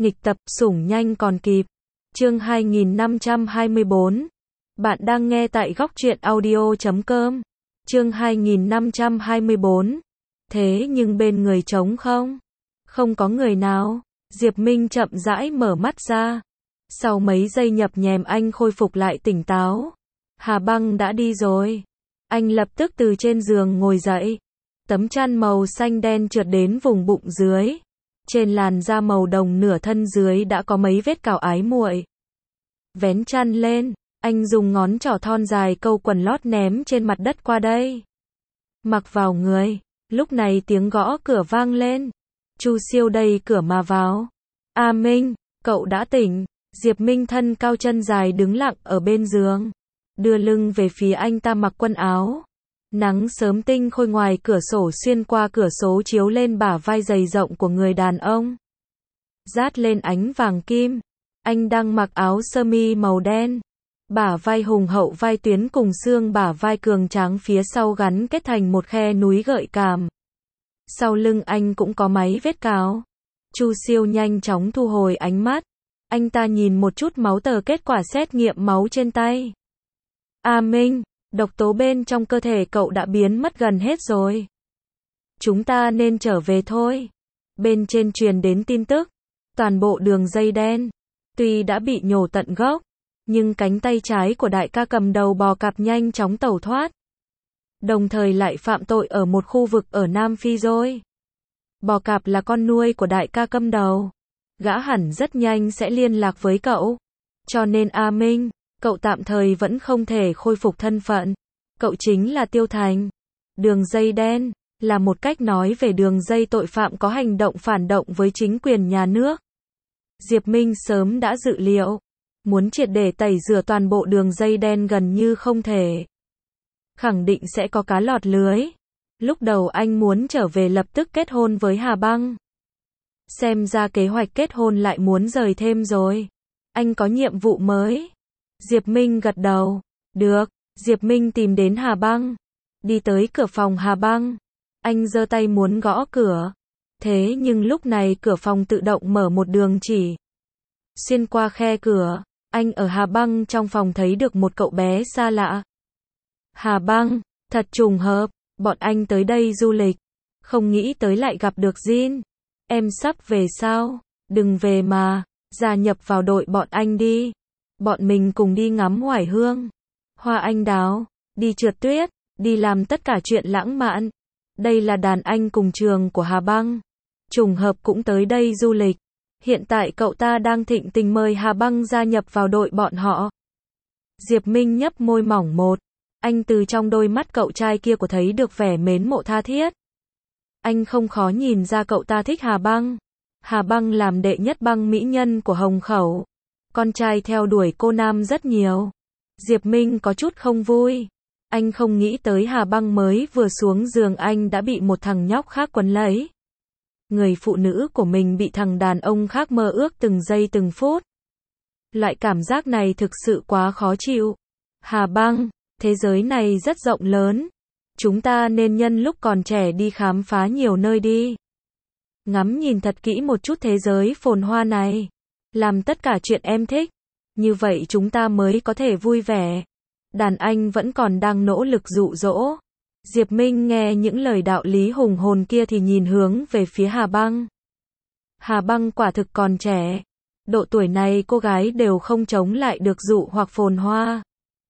Nghịch tập, sủng nhanh còn kịp. Chương 2524. Bạn đang nghe tại góc truyện audio.com. Chương 2524. Thế nhưng bên người trống không? Không có người nào. Diệp Minh chậm rãi mở mắt ra. Sau mấy giây nhập nhèm anh khôi phục lại tỉnh táo. Hà Băng đã đi rồi. Anh lập tức từ trên giường ngồi dậy. Tấm chăn màu xanh đen trượt đến vùng bụng dưới. Trên làn da màu đồng nửa thân dưới đã có mấy vết cào ái muội. Vén chăn lên, anh dùng ngón trỏ thon dài câu quần lót ném trên mặt đất qua đây. Mặc vào người, lúc này tiếng gõ cửa vang lên. Chu Siêu đẩy cửa mà vào. A Minh, cậu đã tỉnh. Diệp Minh thân cao chân dài đứng lặng ở bên giường. Đưa lưng về phía anh ta mặc quần áo. Nắng sớm tinh khôi ngoài cửa sổ xuyên qua cửa sổ chiếu lên bả vai dày rộng của người đàn ông. Rát lên ánh vàng kim. Anh đang mặc áo sơ mi màu đen. Bả vai hùng hậu vai tuyến cùng xương bả vai cường tráng phía sau gắn kết thành một khe núi gợi cảm. Sau lưng anh cũng có mấy vết cào. Chu Siêu nhanh chóng thu hồi ánh mắt. Anh ta nhìn một chút máu tờ kết quả xét nghiệm máu trên tay. A Minh, độc tố bên trong cơ thể cậu đã biến mất gần hết rồi. Chúng ta nên trở về thôi. Bên trên truyền đến tin tức. Toàn bộ đường dây đen. Tuy đã bị nhổ tận gốc. Nhưng cánh tay trái của đại ca cầm đầu bò cạp nhanh chóng tẩu thoát. Đồng thời lại phạm tội ở một khu vực ở Nam Phi rồi. Bò cạp là con nuôi của đại ca cầm đầu. Gã hẳn rất nhanh sẽ liên lạc với cậu. Cho nên A Minh, cậu tạm thời vẫn không thể khôi phục thân phận. Cậu chính là Tiêu Thành. Đường dây đen là một cách nói về đường dây tội phạm có hành động phản động với chính quyền nhà nước. Diệp Minh sớm đã dự liệu. Muốn triệt để tẩy rửa toàn bộ đường dây đen gần như không thể. Khẳng định sẽ có cá lọt lưới. Lúc đầu anh muốn trở về lập tức kết hôn với Hà Băng. Xem ra kế hoạch kết hôn lại muốn rời thêm rồi. Anh có nhiệm vụ mới. Diệp Minh gật đầu. Được. Diệp Minh tìm đến Hà Băng. Đi tới cửa phòng Hà Băng. Anh giơ tay muốn gõ cửa. Thế nhưng lúc này cửa phòng tự động mở một đường chỉ. Xuyên qua khe cửa, anh ở Hà Băng trong phòng thấy được một cậu bé xa lạ. Hà Băng, thật trùng hợp, bọn anh tới đây du lịch. Không nghĩ tới lại gặp được Jin. Em sắp về sao? Đừng về mà, gia nhập vào đội bọn anh đi. Bọn mình cùng đi ngắm hoài hương, hoa anh đào, đi trượt tuyết, đi làm tất cả chuyện lãng mạn. Đây là đàn anh cùng trường của Hà Băng. Trùng hợp cũng tới đây du lịch. Hiện tại cậu ta đang thịnh tình mời Hà Băng gia nhập vào đội bọn họ. Diệp Minh nhấp môi mỏng một. Anh từ trong đôi mắt cậu trai kia của thấy được vẻ mến mộ tha thiết. Anh không khó nhìn ra cậu ta thích Hà Băng. Hà Băng làm đệ nhất băng mỹ nhân của Hồng Khẩu. Con trai theo đuổi cô nam rất nhiều. Diệp Minh có chút không vui. Anh không nghĩ tới Hà Băng mới vừa xuống giường anh đã bị một thằng nhóc khác quấn lấy. Người phụ nữ của mình bị thằng đàn ông khác mơ ước từng giây từng phút. Loại cảm giác này thực sự quá khó chịu. Hà Băng, thế giới này rất rộng lớn. Chúng ta nên nhân lúc còn trẻ đi khám phá nhiều nơi đi. Ngắm nhìn thật kỹ một chút thế giới phồn hoa này. Làm tất cả chuyện em thích. Như vậy chúng ta mới có thể vui vẻ. Đàn anh vẫn còn đang nỗ lực dụ dỗ. Diệp Minh nghe những lời đạo lý hùng hồn kia thì nhìn hướng về phía Hà Băng. Hà Băng quả thực còn trẻ. Độ tuổi này cô gái đều không chống lại được dụ hoặc phồn hoa.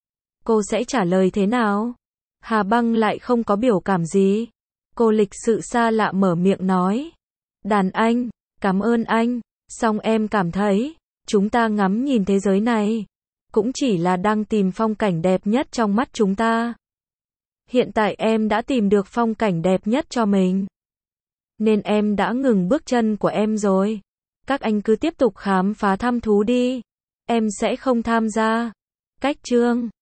Cô sẽ trả lời thế nào? Hà Băng lại không có biểu cảm gì. Cô lịch sự xa lạ mở miệng nói. Đàn anh, cảm ơn anh. Song em cảm thấy, chúng ta ngắm nhìn thế giới này. Cũng chỉ là đang tìm phong cảnh đẹp nhất trong mắt chúng ta. Hiện tại em đã tìm được phong cảnh đẹp nhất cho mình. Nên em đã ngừng bước chân của em rồi. Các anh cứ tiếp tục khám phá thăm thú đi. Em sẽ không tham gia. Cách chương